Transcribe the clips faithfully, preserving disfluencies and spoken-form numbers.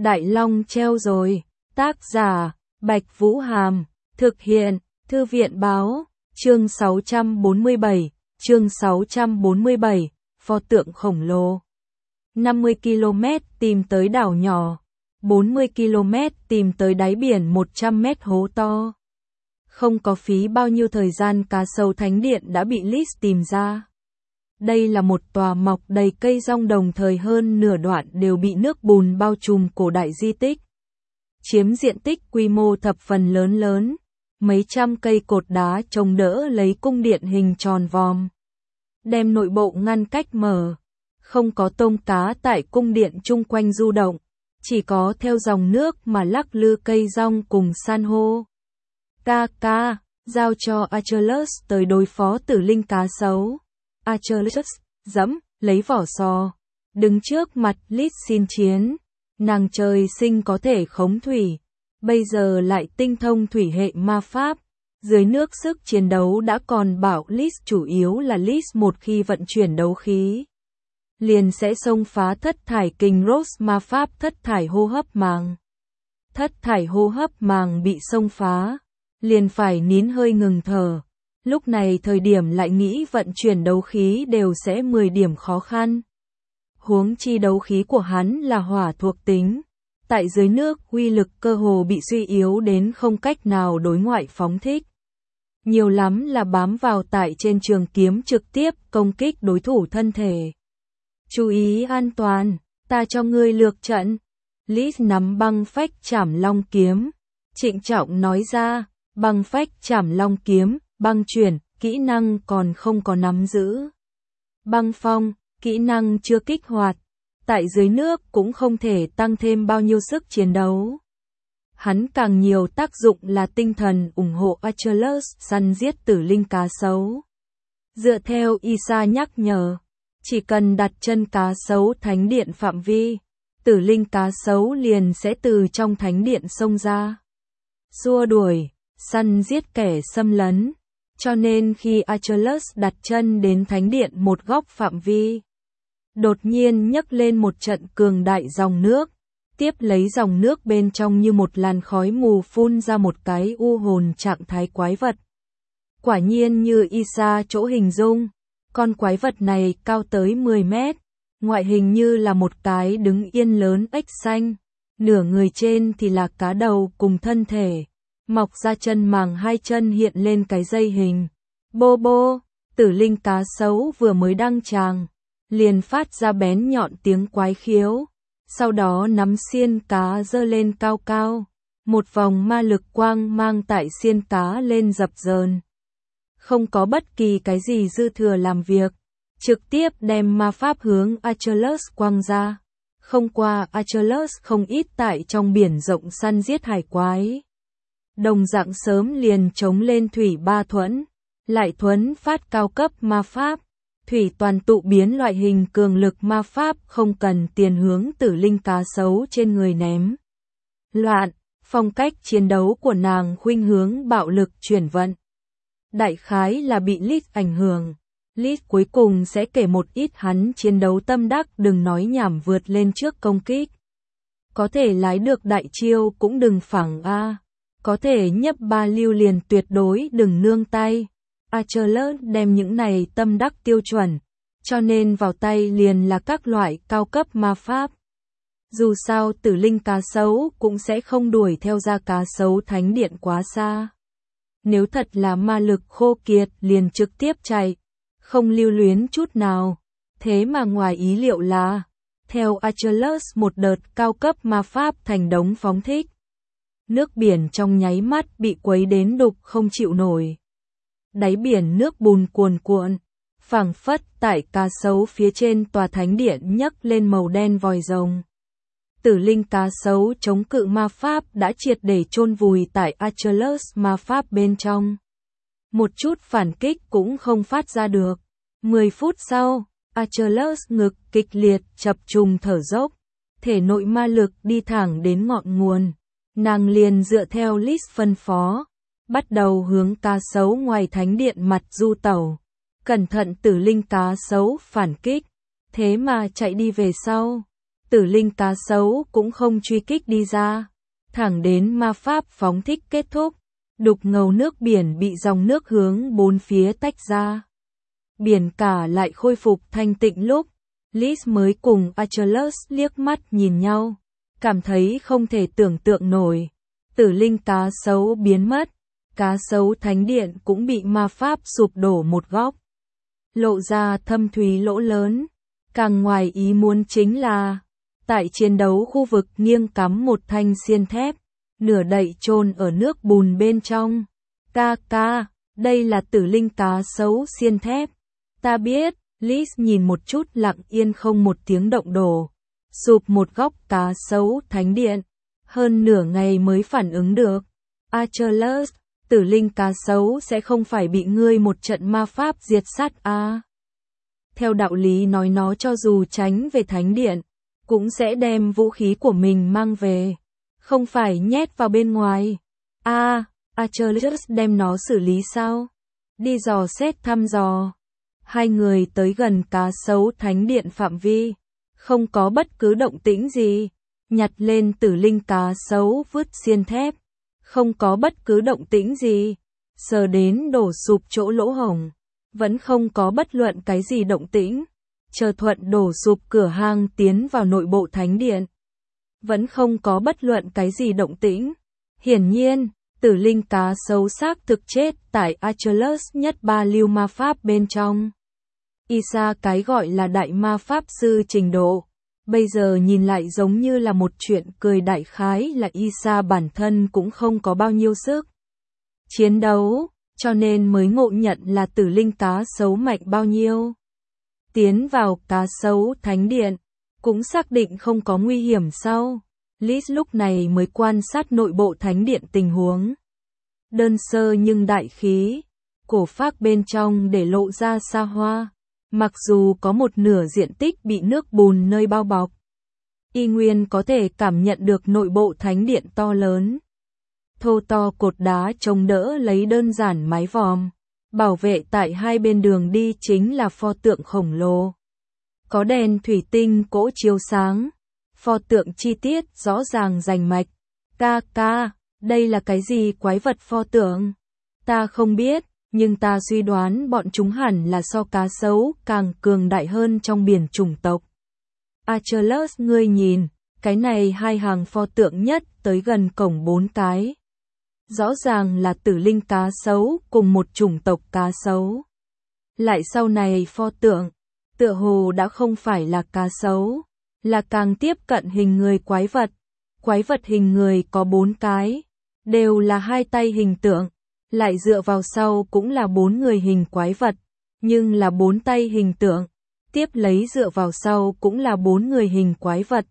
Đại Long treo rồi. Tác giả, Bạch Vũ Hàm. Thực hiện, Thư viện báo. Chương sáu trăm bốn mươi bảy. Chương sáu trăm bốn mươi bảy. Pho tượng khổng lồ. năm mươi ki lô mét tìm tới đảo nhỏ. bốn mươi ki lô mét tìm tới đáy biển một trăm mét hố to. Không có phí bao nhiêu thời gian cá sấu thánh điện đã bị Liz tìm ra. Đây là một tòa mọc đầy cây rong, đồng thời hơn nửa đoạn đều bị nước bùn bao trùm cổ đại di tích. Chiếm diện tích quy mô thập phần lớn lớn, mấy trăm cây cột đá chống đỡ lấy cung điện hình tròn vòm. Đem nội bộ ngăn cách mở, không có tôm cá tại cung điện chung quanh du động, chỉ có theo dòng nước mà lắc lư cây rong cùng san hô. Ca ca, giao cho Achilles tới đối phó tử linh cá sấu. Achilles, dẫm, lấy vỏ sò, đứng trước mặt Liz xin chiến. Nàng trời sinh có thể khống thủy, bây giờ lại tinh thông thủy hệ ma pháp. Dưới nước sức chiến đấu đã còn bảo Liz, chủ yếu là Liz một khi vận chuyển đấu khí, liền sẽ xông phá thất thải kình Rose ma pháp thất thải hô hấp màng. Thất thải hô hấp màng bị xông phá, liền phải nín hơi ngừng thở. Lúc này thời điểm lại nghĩ vận chuyển đấu khí đều sẽ mười điểm khó khăn. Huống chi đấu khí của hắn là hỏa thuộc tính, tại dưới nước uy lực cơ hồ bị suy yếu đến không cách nào đối ngoại phóng thích. Nhiều lắm là bám vào tại trên trường kiếm trực tiếp công kích đối thủ thân thể. Chú ý an toàn, ta cho ngươi lược trận. Liz nắm băng phách chảm long kiếm, trịnh trọng nói ra. Băng phách chảm long kiếm, băng chuyển, kỹ năng còn không có nắm giữ. Băng phong, kỹ năng chưa kích hoạt, tại dưới nước cũng không thể tăng thêm bao nhiêu sức chiến đấu. Hắn càng nhiều tác dụng là tinh thần ủng hộ Achilles săn giết tử linh cá sấu. Dựa theo Isa nhắc nhở, chỉ cần đặt chân cá sấu thánh điện phạm vi, tử linh cá sấu liền sẽ từ trong thánh điện xông ra, xua đuổi, săn giết kẻ xâm lấn. Cho nên khi Achilles đặt chân đến thánh điện một góc phạm vi, đột nhiên nhấc lên một trận cường đại dòng nước, tiếp lấy dòng nước bên trong như một làn khói mù phun ra một cái u hồn trạng thái quái vật. Quả nhiên như Isa chỗ hình dung, con quái vật này cao tới mười mét, ngoại hình như là một cái đứng yên lớn ếch xanh, nửa người trên thì là cá đầu cùng thân thể, mọc ra chân màng hai chân hiện lên cái dây hình. Bô bô, tử linh cá sấu vừa mới đăng tràng, liền phát ra bén nhọn tiếng quái khiếu, sau đó nắm xiên cá giơ lên cao cao, một vòng ma lực quang mang tại xiên cá lên dập dờn. Không có bất kỳ cái gì dư thừa làm việc, trực tiếp đem ma pháp hướng Achilles quăng ra, không qua Achilles không ít tại trong biển rộng săn giết hải quái. Đồng dạng sớm liền chống lên thủy ba thuẫn, lại thuẫn phát cao cấp ma pháp, thủy toàn tụ biến loại hình cường lực ma pháp không cần tiền hướng tử linh cá sấu trên người ném. Loạn, phong cách chiến đấu của nàng khuynh hướng bạo lực chuyển vận. Đại khái là bị Liz ảnh hưởng. Liz cuối cùng sẽ kể một ít hắn chiến đấu tâm đắc, đừng nói nhảm vượt lên trước công kích. Có thể lái được đại chiêu cũng đừng phẳng a. Có thể nhấp ba lưu liền tuyệt đối đừng nương tay. Achilles đem những này tâm đắc tiêu chuẩn, cho nên vào tay liền là các loại cao cấp ma pháp. Dù sao tử linh cá sấu cũng sẽ không đuổi theo ra cá sấu thánh điện quá xa. Nếu thật là ma lực khô kiệt liền trực tiếp chạy, không lưu luyến chút nào. Thế mà ngoài ý liệu là, theo Achilles một đợt cao cấp ma pháp thành đống phóng thích. Nước biển trong nháy mắt bị quấy đến đục không chịu nổi. Đáy biển nước bùn cuồn cuộn, phảng phất tại cá sấu phía trên tòa thánh điện nhấc lên màu đen vòi rồng. Tử linh cá sấu chống cự ma pháp đã triệt để chôn vùi tại Achilles ma pháp bên trong. Một chút phản kích cũng không phát ra được. Mười phút sau, Achilles ngực kịch liệt chập trùng thở dốc, thể nội ma lực đi thẳng đến ngọn nguồn. Nàng liền dựa theo Liz phân phó, bắt đầu hướng cá sấu ngoài thánh điện mặt du tẩu. Cẩn thận tử linh cá sấu phản kích, thế mà chạy đi về sau. Tử linh cá sấu cũng không truy kích đi ra, thẳng đến ma pháp phóng thích kết thúc, đục ngầu nước biển bị dòng nước hướng bốn phía tách ra. Biển cả lại khôi phục thanh tịnh lúc Liz mới cùng Achilles liếc mắt nhìn nhau, cảm thấy không thể tưởng tượng nổi. Tử linh cá sấu biến mất, cá sấu thánh điện cũng bị ma pháp sụp đổ một góc, lộ ra thâm thúy lỗ lớn. Càng ngoài ý muốn chính là, tại chiến đấu khu vực nghiêng cắm một thanh xiên thép, nửa đậy chôn ở nước bùn bên trong. Ca ca, đây là tử linh cá sấu xiên thép. Ta biết, Liz nhìn một chút lặng yên không một tiếng động đổ, sụp một góc cá sấu thánh điện, hơn nửa ngày mới phản ứng được. Achilles, tử linh cá sấu sẽ không phải bị ngươi một trận ma pháp diệt sát à? Theo đạo lý nói nó cho dù tránh về thánh điện, cũng sẽ đem vũ khí của mình mang về, không phải nhét vào bên ngoài. À, Achilles đem nó xử lý sao? Đi dò xét thăm dò. Hai người tới gần cá sấu thánh điện phạm vi, không có bất cứ động tĩnh gì, nhặt lên tử linh cá sấu vứt xiên thép, không có bất cứ động tĩnh gì, sờ đến đổ sụp chỗ lỗ hổng, vẫn không có bất luận cái gì động tĩnh, chờ thuận đổ sụp cửa hang tiến vào nội bộ thánh điện, vẫn không có bất luận cái gì động tĩnh. Hiển nhiên, tử linh cá sấu xác thực chết tại Achilles nhất ba lưu ma pháp bên trong. Isa cái gọi là đại ma pháp sư trình độ, bây giờ nhìn lại giống như là một chuyện cười, đại khái là Isa bản thân cũng không có bao nhiêu sức chiến đấu, cho nên mới ngộ nhận là tử linh cá sấu mạnh bao nhiêu. Tiến vào cá sấu thánh điện, cũng xác định không có nguy hiểm sau. Liz lúc này mới quan sát nội bộ thánh điện tình huống. Đơn sơ nhưng đại khí, cổ phác bên trong để lộ ra xa hoa. Mặc dù có một nửa diện tích bị nước bùn nơi bao bọc, y nguyên có thể cảm nhận được nội bộ thánh điện to lớn. Thô to cột đá chống đỡ lấy đơn giản mái vòm, bảo vệ tại hai bên đường đi chính là pho tượng khổng lồ. Có đèn thủy tinh cỗ chiếu sáng, pho tượng chi tiết rõ ràng rành mạch. Ca ca, đây là cái gì quái vật pho tượng? Ta không biết. Nhưng ta suy đoán bọn chúng hẳn là so cá sấu càng cường đại hơn trong biển chủng tộc. Achilles, ngươi nhìn, cái này hai hàng pho tượng nhất tới gần cổng bốn cái. Rõ ràng là tử linh cá sấu cùng một chủng tộc cá sấu. Lại sau này pho tượng, tựa hồ đã không phải là cá sấu, là càng tiếp cận hình người quái vật. Quái vật hình người có bốn cái, đều là hai tay hình tượng. Lại dựa vào sau cũng là bốn người hình quái vật, nhưng là bốn tay hình tượng, tiếp lấy dựa vào sau cũng là bốn người hình quái vật.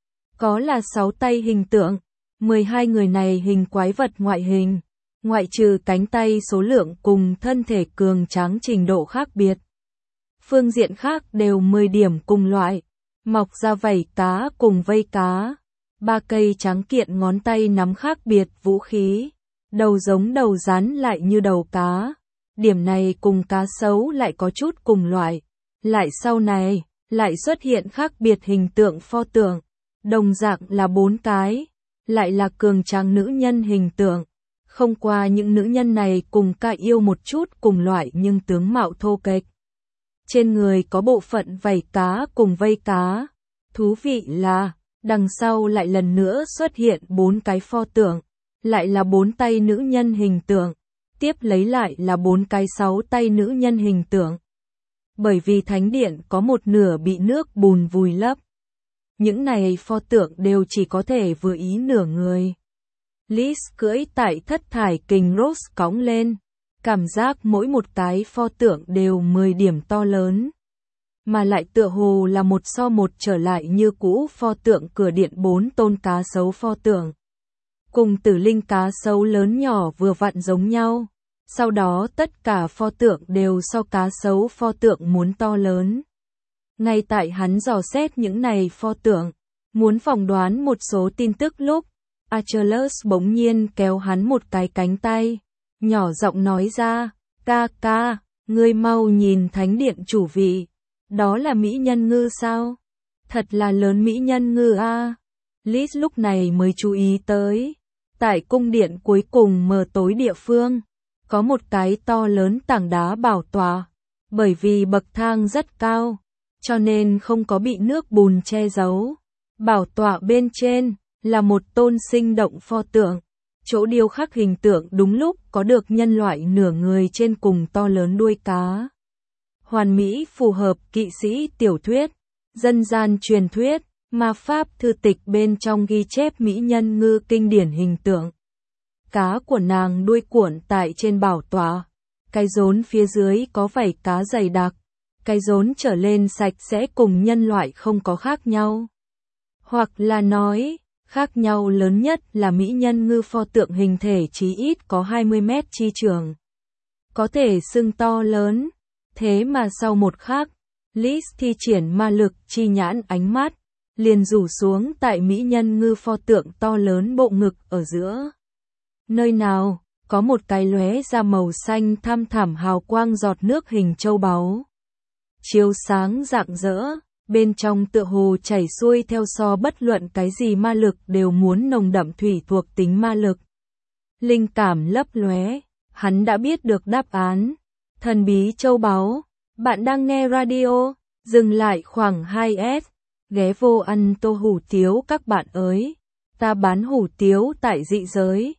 Có là sáu tay hình tượng, mười hai người này hình quái vật ngoại hình, ngoại trừ cánh tay số lượng cùng thân thể cường tráng trình độ khác biệt. Phương diện khác đều mười điểm cùng loại, mọc ra vảy cá cùng vây cá, ba cây trắng kiện ngón tay nắm khác biệt vũ khí. Đầu giống đầu rắn lại như đầu cá, điểm này cùng cá sấu lại có chút cùng loại. Lại sau này, lại xuất hiện khác biệt hình tượng pho tượng, đồng dạng là bốn cái, lại là cường tráng nữ nhân hình tượng. Không qua những nữ nhân này cùng ca yêu một chút cùng loại nhưng tướng mạo thô kệch. Trên người có bộ phận vảy cá cùng vây cá. Thú vị là, đằng sau lại lần nữa xuất hiện bốn cái pho tượng. Lại là bốn tay nữ nhân hình tượng, tiếp lấy lại là bốn cái sáu tay nữ nhân hình tượng. Bởi vì thánh điện có một nửa bị nước bùn vùi lấp. Những này pho tượng đều chỉ có thể vừa ý nửa người. Liz cưỡi tại thất thải kình Rose cõng lên, cảm giác mỗi một cái pho tượng đều mười điểm to lớn. Mà lại tựa hồ là một so một trở lại như cũ pho tượng cửa điện bốn tôn cá sấu pho tượng. Cùng tử linh cá sấu lớn nhỏ vừa vặn giống nhau, sau đó tất cả pho tượng đều so cá sấu pho tượng muốn to lớn. Ngay tại hắn dò xét những này pho tượng, muốn phỏng đoán một số tin tức lúc, Achilles bỗng nhiên kéo hắn một cái cánh tay, nhỏ giọng nói ra, ca ca, ngươi mau nhìn thánh điện chủ vị, đó là mỹ nhân ngư sao? Thật là lớn mỹ nhân ngư a. Liz lúc này mới chú ý tới. Tại cung điện cuối cùng mờ tối địa phương, có một cái to lớn tảng đá bảo tọa. Bởi vì bậc thang rất cao, cho nên không có bị nước bùn che giấu. Bảo tọa bên trên là một tôn sinh động pho tượng. Chỗ điêu khắc hình tượng đúng lúc có được nhân loại nửa người trên cùng to lớn đuôi cá. Hoàn mỹ phù hợp kỵ sĩ tiểu thuyết, dân gian truyền thuyết, ma pháp thư tịch bên trong ghi chép mỹ nhân ngư kinh điển hình tượng. Cá của nàng đuôi cuộn tại trên bảo tọa, cái rốn phía dưới có vảy cá dày đặc, cái rốn trở lên sạch sẽ cùng nhân loại không có khác nhau. Hoặc là nói, khác nhau lớn nhất là mỹ nhân ngư pho tượng hình thể chí ít có hai mươi mét chi trường. Có thể xưng to lớn, thế mà sau một khắc, Liz thi triển ma lực chi nhãn ánh mắt, liền rủ xuống tại mỹ nhân ngư pho tượng to lớn bộ ngực ở giữa. Nơi nào, có một cái lóe ra màu xanh thăm thẳm hào quang giọt nước hình châu báu. Chiếu sáng rạng rỡ, bên trong tựa hồ chảy xuôi theo so bất luận cái gì ma lực đều muốn nồng đậm thủy thuộc tính ma lực. Linh cảm lấp lóe, hắn đã biết được đáp án. Thần bí châu báu, bạn đang nghe radio, dừng lại khoảng hai S, ghé vô ăn tô hủ tiếu các bạn ơi. Ta bán hủ tiếu tại dị giới.